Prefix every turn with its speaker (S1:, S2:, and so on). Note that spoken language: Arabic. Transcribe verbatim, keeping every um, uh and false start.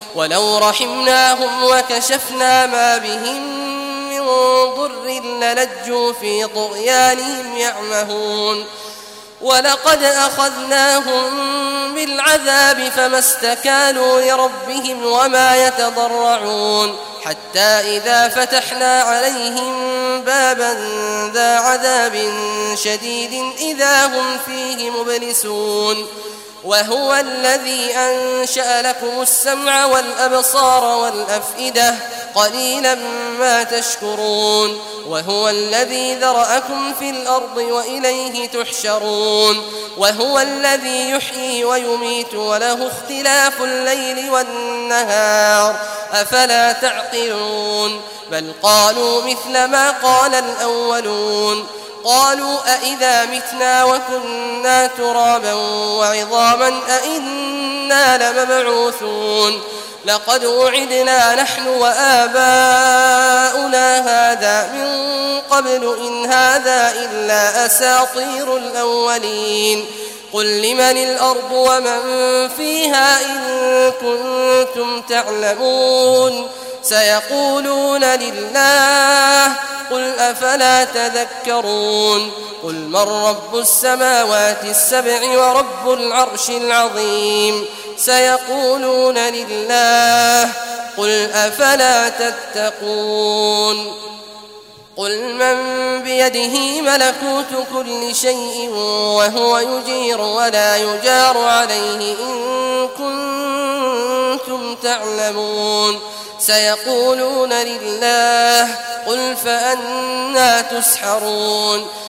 S1: ولو رحمناهم وكشفنا ما بهم من ضر للجوا في طغيانهم يعمهون ولقد أخذناهم بالعذاب فما استكانوا لربهم وما يتضرعون حتى إذا فتحنا عليهم بابا ذا عذاب شديد إذا هم فيه مبلسون وهو الذي أنشأ لكم السمع والأبصار والأفئدة قليلا ما تشكرون وهو الذي ذرأكم في الأرض وإليه تحشرون وهو الذي يحيي ويميت وله اختلاف الليل والنهار أفلا تعقلون بل قالوا مثل ما قال الأولون قالوا أئذا متنا وكنا ترابا وعظاما أئنا لمبعوثون لقد وعدنا نحن وآباؤنا هذا من قبل إن هذا إلا أساطير الأولين قل لمن الأرض ومن فيها إن كنتم تعلمون سيقولون لله قل أفلا تذكرون قل من رب السماوات السبع ورب العرش العظيم سيقولون لله قل أفلا تتقون قل من بيده ملكوت كل شيء وهو يجير ولا يجار عليه إن كنتم تعلمون سيقولون لله قل فأنى تسحرون